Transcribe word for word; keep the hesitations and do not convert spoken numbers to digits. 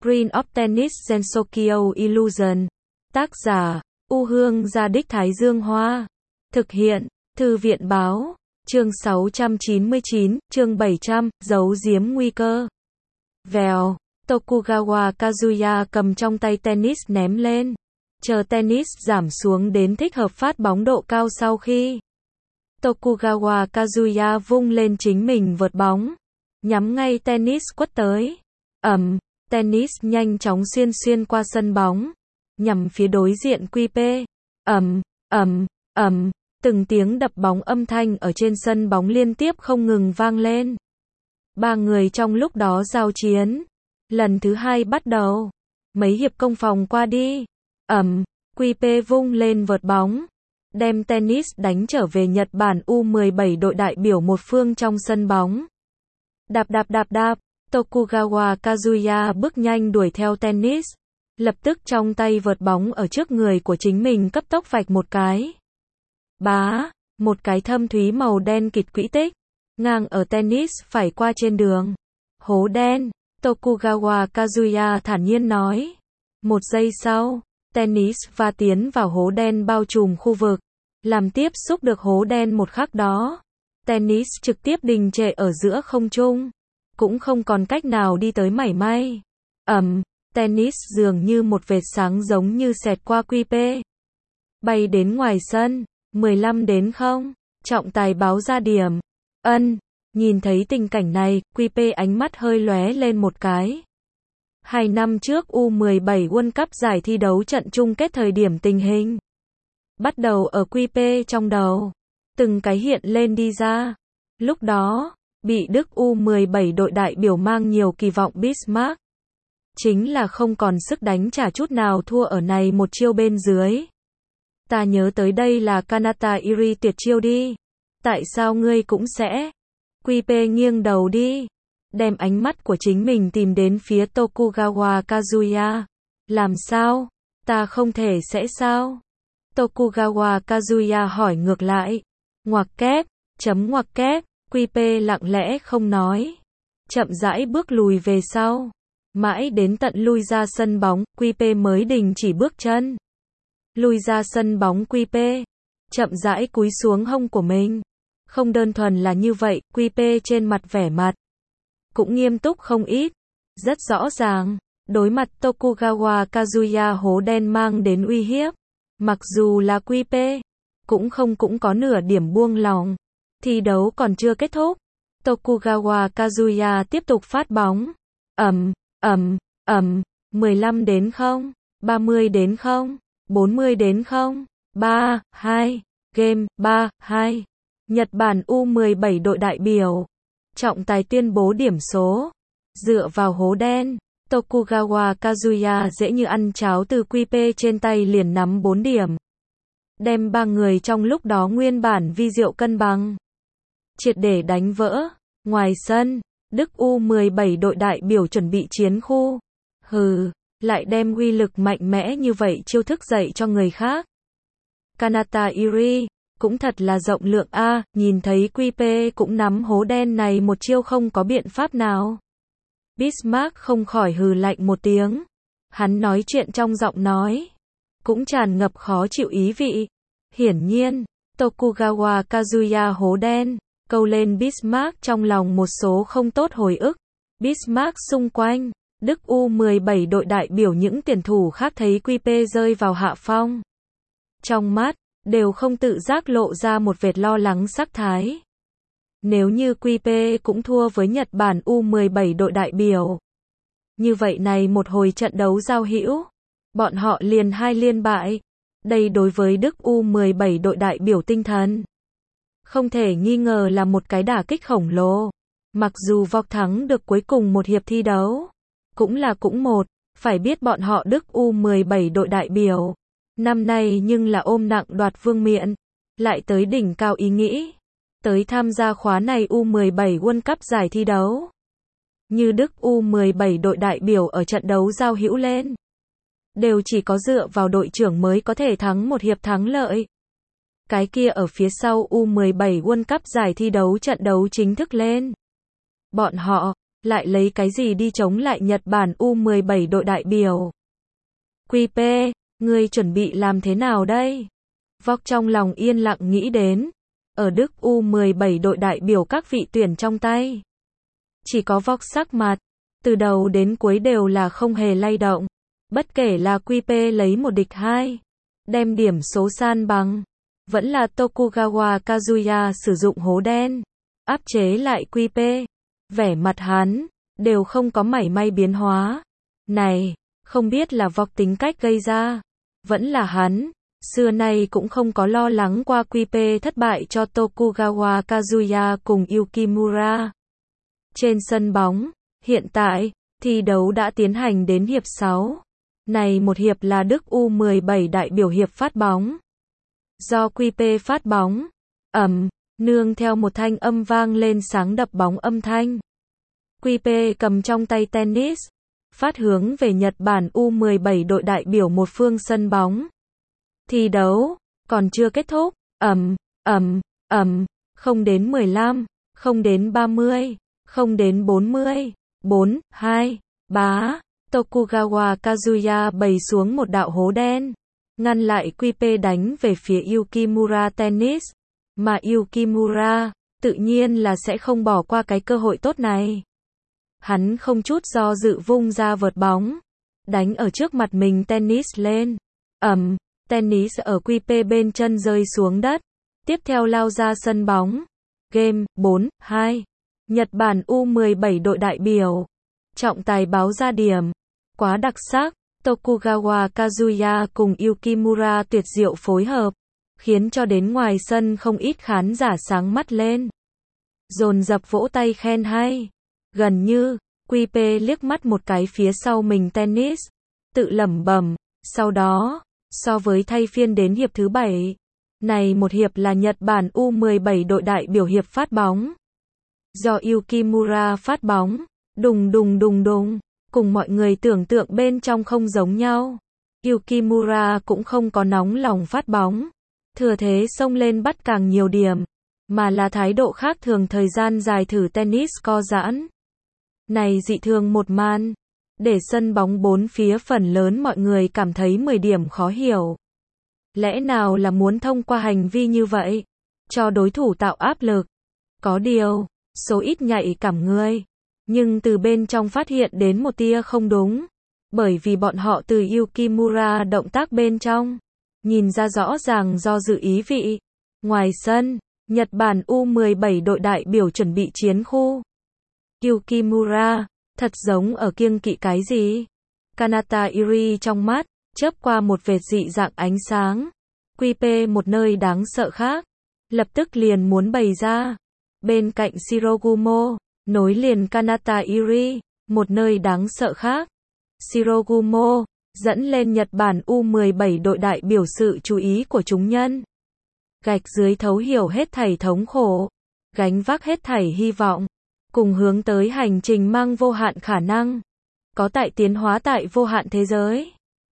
Screen of Tennis Sensokyo Illusion. Tác giả, U Hương Gia Đích Thái Dương Hoa. Thực hiện, Thư viện Báo. Chương sáu trăm chín mươi chín, chương bảy trăm, giấu giếm nguy cơ. Vèo, Tokugawa Kazuya cầm trong tay tennis ném lên. Chờ tennis giảm xuống đến thích hợp phát bóng độ cao sau khi Tokugawa Kazuya vung lên chính mình vợt bóng, nhắm ngay tennis quất tới. Ầm, tennis nhanh chóng xuyên xuyên qua sân bóng, nhằm phía đối diện quy pê. Ầm, ầm, ầm, từng tiếng đập bóng âm thanh ở trên sân bóng liên tiếp không ngừng vang lên. Ba người trong lúc đó giao chiến. Lần thứ hai bắt đầu. Mấy hiệp công phòng qua đi. Ầm, quy pê vung lên vợt bóng, đem tennis đánh trở về Nhật Bản U mười bảy đội đại biểu một phương trong sân bóng. Đạp đạp đạp đạp, Tokugawa Kazuya bước nhanh đuổi theo tennis. Lập tức trong tay vợt bóng ở trước người của chính mình cấp tốc vạch một cái. Bá, một cái thâm thúy màu đen kịt quỹ tích, ngang ở tennis phải qua trên đường. Hố đen, Tokugawa Kazuya thản nhiên nói. Một giây sau, tennis va tiến vào hố đen bao trùm khu vực, làm tiếp xúc được hố đen một khắc đó. Tennis trực tiếp đình trệ ở giữa không trung, cũng không còn cách nào đi tới mảy may. Ầm, tennis dường như một vệt sáng giống như xẹt qua quy pê. Bay đến ngoài sân, mười lăm đến không, trọng tài báo ra điểm. Ân, nhìn thấy tình cảnh này, quy pê ánh mắt hơi lóe lên một cái. Hai năm trước U mười bảy World Cup giải thi đấu trận chung kết thời điểm tình hình bắt đầu ở quy pê trong đầu, từng cái hiện lên đi ra. Lúc đó, bị Đức U mười bảy đội đại biểu mang nhiều kỳ vọng Bismarck, chính là không còn sức đánh trả chút nào thua ở này một chiêu bên dưới. Ta nhớ tới đây là Kanata Iri tuyệt chiêu đi. Tại sao ngươi cũng sẽ? quy pê nghiêng đầu đi, đem ánh mắt của chính mình tìm đến phía Tokugawa Kazuya. Làm sao? Ta không thể sẽ sao? Tokugawa Kazuya hỏi ngược lại. Ngoặc kép, chấm ngoặc kép, quy pê lặng lẽ không nói. Chậm rãi bước lùi về sau. Mãi đến tận lui ra sân bóng, quy pê mới đình chỉ bước chân. Lui ra sân bóng quy pê, chậm rãi cúi xuống hông của mình. Không đơn thuần là như vậy, quy pê trên mặt vẻ mặt cũng nghiêm túc không ít. Rất rõ ràng, đối mặt Tokugawa Kazuya hố đen mang đến uy hiếp, mặc dù là quy pê, cũng không cũng có nửa điểm buông lòng. Thi đấu còn chưa kết thúc, Tokugawa Kazuya tiếp tục phát bóng. Ầm, ầm, ầm, mười lăm đến không, ba mươi đến không, bốn mươi đến không, ba, hai, game, ba, hai. Nhật Bản U mười bảy đội đại biểu. Trọng tài tuyên bố điểm số. Dựa vào hố đen, Tokugawa Kazuya dễ như ăn cháo từ quy pê trên tay liền nắm bốn điểm. Đem ba người trong lúc đó nguyên bản vi diệu cân bằng triệt để đánh vỡ. Ngoài sân, Đức U mười bảy đội đại biểu chuẩn bị chiến khu. Hừ, lại đem uy lực mạnh mẽ như vậy chiêu thức dạy cho người khác. Kanata Iri cũng thật là rộng lượng a, nhìn thấy quy pê cũng nắm hố đen này một chiêu không có biện pháp nào. Bismarck không khỏi hừ lạnh một tiếng. Hắn nói chuyện trong giọng nói cũng tràn ngập khó chịu ý vị. Hiển nhiên, Tokugawa Kazuya hố đen câu lên Bismarck trong lòng một số không tốt hồi ức. Bismarck xung quanh, Đức U mười bảy đội đại biểu những tuyển thủ khác thấy quy pê rơi vào hạ phong, trong mắt đều không tự giác lộ ra một vệt lo lắng sắc thái. Nếu như quy pê cũng thua với Nhật Bản U mười bảy đội đại biểu, như vậy này một hồi trận đấu giao hữu, bọn họ liền hai liên bại. Đây đối với Đức U mười bảy đội đại biểu tinh thần, không thể nghi ngờ là một cái đả kích khổng lồ. Mặc dù vọc thắng được cuối cùng một hiệp thi đấu, cũng là cũng một, phải biết bọn họ Đức U mười bảy đội đại biểu năm nay nhưng là ôm nặng đoạt vương miện, lại tới đỉnh cao ý nghĩ, tới tham gia khóa này U mười bảy World Cup giải thi đấu. Như Đức U mười bảy đội đại biểu ở trận đấu giao hữu lên, đều chỉ có dựa vào đội trưởng mới có thể thắng một hiệp thắng lợi. Cái kia ở phía sau U mười bảy World Cup giải thi đấu trận đấu chính thức lên, bọn họ lại lấy cái gì đi chống lại Nhật Bản U mười bảy đội đại biểu. quy pê, ngươi chuẩn bị làm thế nào đây? Vóc trong lòng yên lặng nghĩ đến. Ở Đức U mười bảy đội đại biểu các vị tuyển trong tay. Chỉ có Vóc sắc mặt, từ đầu đến cuối đều là không hề lay động. Bất kể là quy pê lấy một địch hai, đem điểm số san bằng, vẫn là Tokugawa Kazuya sử dụng hố đen, áp chế lại quy pê. Vẻ mặt hắn, đều không có mảy may biến hóa. Này, không biết là Vóc tính cách gây ra, vẫn là hắn, xưa nay cũng không có lo lắng qua quy pê thất bại cho Tokugawa Kazuya cùng Yukimura. Trên sân bóng, hiện tại, thi đấu đã tiến hành đến hiệp sáu. Này một hiệp là Đức U mười bảy đại biểu hiệp phát bóng. Do quy pê phát bóng, ầm, nương theo một thanh âm vang lên sáng đập bóng âm thanh. quy pê cầm trong tay tennis, phát hướng về Nhật Bản U mười bảy đội đại biểu một phương sân bóng. Thi đấu còn chưa kết thúc, ầm, ầm, ầm, không đến mười lăm, không đến ba mươi, không đến bốn mươi, bốn, hai, bá, Tokugawa Kazuya bày xuống một đạo hố đen, ngăn lại quy pê đánh về phía Yukimura Tennis, mà Yukimura tự nhiên là sẽ không bỏ qua cái cơ hội tốt này. Hắn không chút do dự vung ra vợt bóng, đánh ở trước mặt mình tennis lên. Ầm, tennis ở quy pê bên chân rơi xuống đất, tiếp theo lao ra sân bóng. Game bốn hai. Nhật Bản U mười bảy đội đại biểu. Trọng tài báo ra điểm. Quá đặc sắc, Tokugawa Kazuya cùng Yukimura tuyệt diệu phối hợp, khiến cho đến ngoài sân không ít khán giả sáng mắt lên. Dồn dập vỗ tay khen hay. Gần như, quy pê liếc mắt một cái phía sau mình tennis, tự lẩm bẩm, sau đó, so với thay phiên đến hiệp thứ bảy, này một hiệp là Nhật Bản U mười bảy đội đại biểu hiệp phát bóng. Do Yukimura phát bóng, đùng đùng đùng đùng, cùng mọi người tưởng tượng bên trong không giống nhau. Yukimura cũng không có nóng lòng phát bóng, thừa thế xông lên bắt càng nhiều điểm, mà là thái độ khác thường thời gian dài thử tennis co giãn. Này dị thường một màn, để sân bóng bốn phía phần lớn mọi người cảm thấy mười điểm khó hiểu. Lẽ nào là muốn thông qua hành vi như vậy, cho đối thủ tạo áp lực? Có điều, số ít nhạy cảm người, nhưng từ bên trong phát hiện đến một tia không đúng, bởi vì bọn họ từ Yukimura động tác bên trong, nhìn ra rõ ràng do dự ý vị. Ngoài sân, Nhật Bản U mười bảy đội đại biểu chuẩn bị chiến khu. Yukimura, thật giống ở kiêng kỵ cái gì? Kanata Iri trong mắt, chớp qua một vệt dị dạng ánh sáng. quy pê một nơi đáng sợ khác, lập tức liền muốn bày ra. Bên cạnh Shirogumo, nối liền Kanata Iri, một nơi đáng sợ khác. Shirogumo, dẫn lên Nhật Bản U mười bảy đội đại biểu sự chú ý của chúng nhân. Gạch dưới thấu hiểu hết thảy thống khổ, gánh vác hết thảy hy vọng, cùng hướng tới hành trình mang vô hạn khả năng, có tại tiến hóa tại vô hạn thế giới.